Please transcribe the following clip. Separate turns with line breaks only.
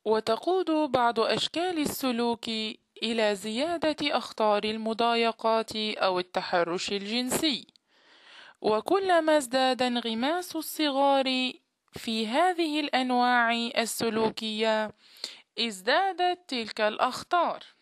وتقود بعض أشكال السلوك إلى زيادة أخطار المضايقات أو التحرش الجنسي. وكلما ازداد انغماس الصغار في هذه الأنواع السلوكية ازدادت تلك الأخطار.